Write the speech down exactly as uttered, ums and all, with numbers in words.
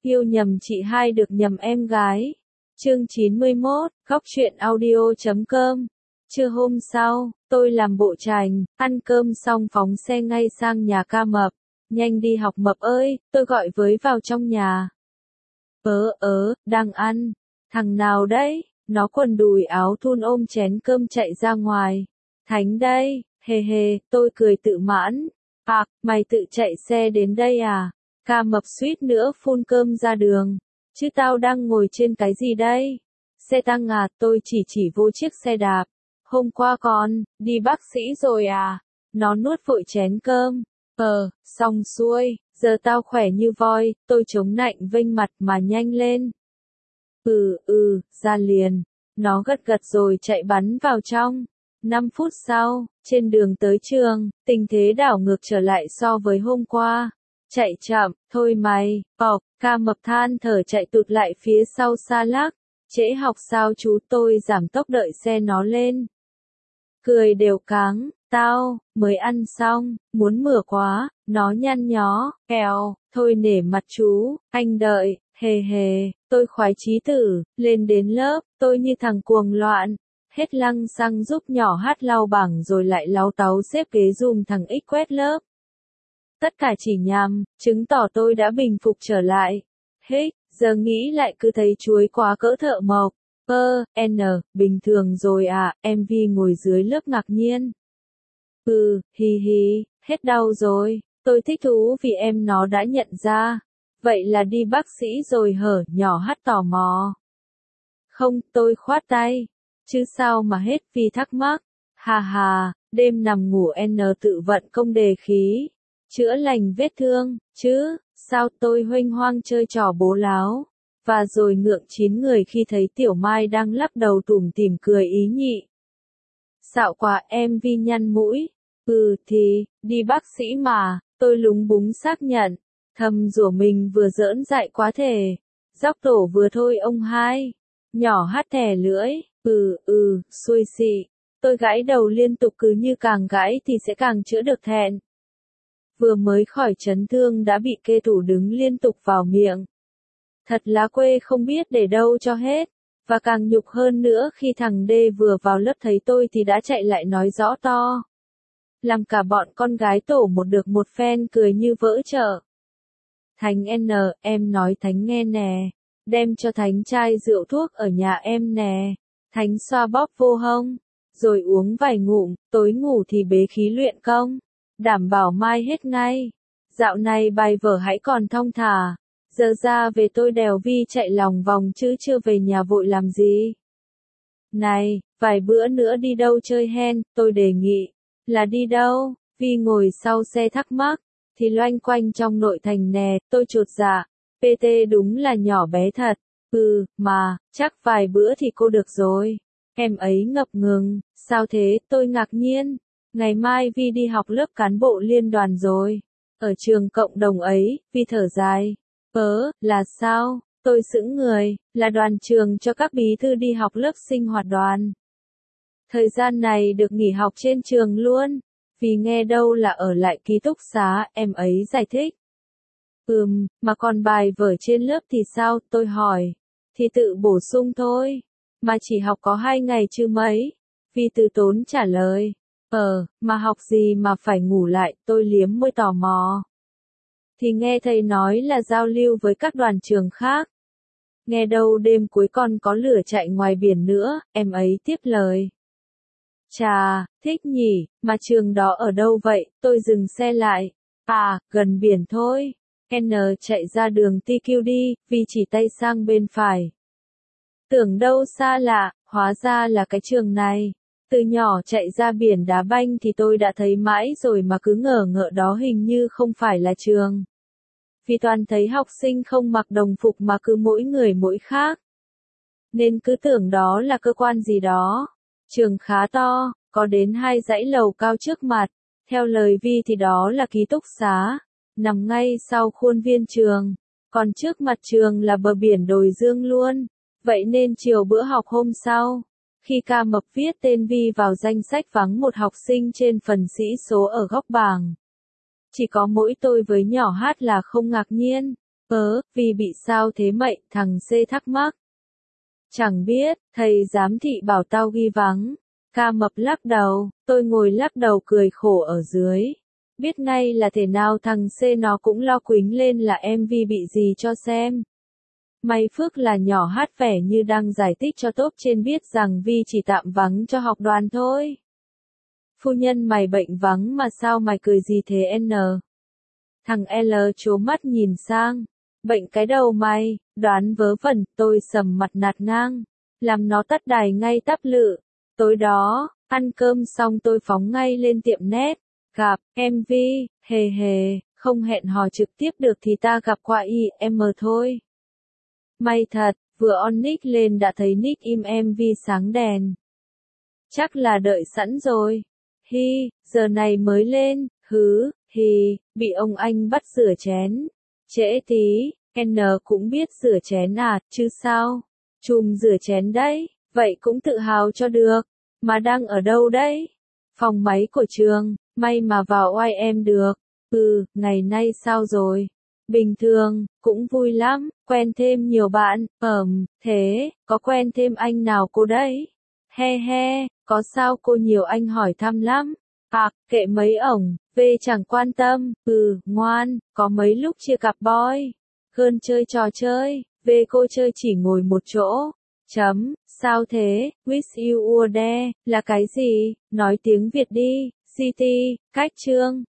Yêu nhầm chị hai được nhầm em gái. Chương chín mươi mốt, góc truyện audio chấm com. Trưa hôm sau, tôi làm bộ chành, ăn cơm xong phóng xe ngay sang nhà ca Mập. Nhanh đi học Mập ơi, tôi gọi với vào trong nhà. Ớ ớ, đang ăn. Thằng nào đấy? Nó quần đùi áo thun ôm chén cơm chạy ra ngoài. Thánh đây, hề hề, tôi cười tự mãn. À, mày tự chạy xe đến đây à? Ca Mập suýt nữa phun cơm ra đường. Chứ tao đang ngồi trên cái gì đây? Xe tăng à, tôi chỉ chỉ vô chiếc xe đạp. Hôm qua còn, đi bác sĩ rồi à? Nó nuốt vội chén cơm. Ờ, xong xuôi, giờ tao khỏe như voi, tôi chống nạnh vênh mặt mà nhanh lên. Ừ, ừ, ra liền. Nó gật gật rồi chạy bắn vào trong. Năm phút sau, trên đường tới trường, tình thế đảo ngược trở lại so với hôm qua. Chạy chậm, thôi mày, bọc, Ca Mập than thở chạy tụt lại phía sau xa lắc. Trễ học sao chú, tôi giảm tốc đợi xe nó lên. Cười đều cáng, tao, mới ăn xong, muốn mửa quá, nó nhăn nhó, kèo, thôi nể mặt chú, anh đợi, hề hề, tôi khoái chí tử, lên đến lớp, tôi như thằng cuồng loạn. Hết lăng xăng giúp nhỏ hát lau bảng rồi lại láu táu xếp ghế dùm thằng X quét lớp. Tất cả chỉ nhằm, chứng tỏ tôi đã bình phục trở lại. Hết, giờ nghĩ lại cứ thấy chuối quá cỡ thợ mộc. Ơ, N, bình thường rồi à, em Vi ngồi dưới lớp ngạc nhiên. Ừ, hi hi, hết đau rồi, tôi thích thú vì em nó đã nhận ra. Vậy là đi bác sĩ rồi hở, nhỏ hát tò mò. Không, tôi khoát tay. Chứ sao mà hết, Vi thắc mắc. Hà hà, đêm nằm ngủ N tự vận công đề khí. Chữa lành vết thương, chứ, sao tôi huênh hoang chơi trò bố láo. Và rồi ngượng chín người khi thấy Tiểu Mai đang lắc đầu tủm tỉm cười ý nhị. Xạo quá, em Vi nhăn mũi. Ừ thì, đi bác sĩ mà, tôi lúng búng xác nhận. Thầm rủa mình vừa giỡn dại quá thể. Dóc tổ vừa thôi ông hai. Nhỏ hát thè lưỡi, ừ ừ, xui xị. Tôi gãi đầu liên tục, cứ như càng gãi thì sẽ càng chữa được thẹn. Vừa mới khỏi chấn thương đã bị kê thủ đứng liên tục vào miệng. Thật lá quê không biết để đâu cho hết. Và càng nhục hơn nữa khi thằng D vừa vào lớp thấy tôi thì đã chạy lại nói rõ to. Làm cả bọn con gái tổ một được một phen cười như vỡ chợ. Thánh N, em nói Thánh nghe nè. Đem cho Thánh chai rượu thuốc ở nhà em nè. Thánh xoa bóp vô hông. Rồi uống vài ngụm, tối ngủ thì bế khí luyện công. Đảm bảo mai hết ngay. Dạo này bài vở hãy còn thong thả. Giờ ra về tôi đèo Vi chạy lòng vòng chứ chưa về nhà vội làm gì. Này, vài bữa nữa đi đâu chơi hen, tôi đề nghị. Là đi đâu? Vi ngồi sau xe thắc mắc. Thì loanh quanh trong nội thành nè, tôi chột dạ. pê tê đúng là nhỏ bé thật. Ừ, mà, chắc vài bữa thì cô được rồi. Em ấy ngập ngừng, sao thế, tôi ngạc nhiên. Ngày mai Vi đi học lớp cán bộ liên đoàn rồi. Ở trường cộng đồng ấy, Vi thở dài. Ớ, là sao? Tôi sững người, là đoàn trường cho các bí thư đi học lớp sinh hoạt đoàn. Thời gian này được nghỉ học trên trường luôn. Vì nghe đâu là ở lại ký túc xá, em ấy giải thích. Ừm, mà còn bài vở trên lớp thì sao, tôi hỏi. Thì tự bổ sung thôi. Mà chỉ học có hai ngày chứ mấy. Vi từ tốn trả lời. Ờ, mà học gì mà phải ngủ lại, tôi liếm môi tò mò. Thì nghe thầy nói là giao lưu với các đoàn trường khác. Nghe đâu đêm cuối còn có lửa chạy ngoài biển nữa, em ấy tiếp lời. Chà, thích nhỉ, mà trường đó ở đâu vậy, tôi dừng xe lại. À, gần biển thôi. N chạy ra đường tê quy đi, vì chỉ tay sang bên phải. Tưởng đâu xa lạ, hóa ra là cái trường này. Từ nhỏ chạy ra biển đá banh thì tôi đã thấy mãi rồi mà cứ ngờ ngợ đó hình như không phải là trường. Vì toàn thấy học sinh không mặc đồng phục mà cứ mỗi người mỗi khác. Nên cứ tưởng đó là cơ quan gì đó. Trường khá to, có đến hai dãy lầu cao trước mặt. Theo lời Vi thì đó là ký túc xá, nằm ngay sau khuôn viên trường. Còn trước mặt trường là bờ biển Đồi Dương luôn. Vậy nên chiều bữa học hôm sau, khi Ca Mập viết tên Vi vào danh sách vắng một học sinh trên phần sĩ số ở góc bảng. Chỉ có mỗi tôi với nhỏ hát là không ngạc nhiên. Ớ, vì bị sao thế mậy, thằng C thắc mắc. Chẳng biết, thầy giám thị bảo tao ghi vắng. Ca mập lắc đầu, tôi ngồi lắc đầu cười khổ ở dưới. Biết ngay là thể nào thằng C nó cũng lo quính lên là em Vi bị gì cho xem. May phước là nhỏ hát vẻ như đang giải thích cho top trên biết rằng Vi chỉ tạm vắng cho học đoàn thôi. Phu nhân mày bệnh vắng mà sao mày cười gì thế N? Thằng L trố mắt nhìn sang. Bệnh cái đầu mày, đoán vớ vẩn, tôi sầm mặt nạt ngang. Làm nó tắt đài ngay tắp lự. Tối đó, ăn cơm xong tôi phóng ngay lên tiệm net. Gặp, em Vi, hề hề, không hẹn hò trực tiếp được thì ta gặp qua i em thôi. May thật, vừa on nick lên đã thấy nick im em Vi sáng đèn. Chắc là đợi sẵn rồi. Hi, giờ này mới lên, hứ, hì, bị ông anh bắt rửa chén. Trễ tí, N cũng biết rửa chén à, chứ sao? Chùm rửa chén đấy, vậy cũng tự hào cho được. Mà đang ở đâu đấy? Phòng máy của trường, may mà vào oai em được. Ừ, ngày nay sao rồi? Bình thường, cũng vui lắm, quen thêm nhiều bạn, ẩm, thế, có quen thêm anh nào cô đấy? He he, có sao cô nhiều anh hỏi thăm lắm? À, kệ mấy ổng, về chẳng quan tâm, ừ, ngoan, có mấy lúc chia cặp boy. Hơn chơi trò chơi, về cô chơi chỉ ngồi một chỗ. Chấm, sao thế, wish you were there, là cái gì, nói tiếng Việt đi, city, cách chương.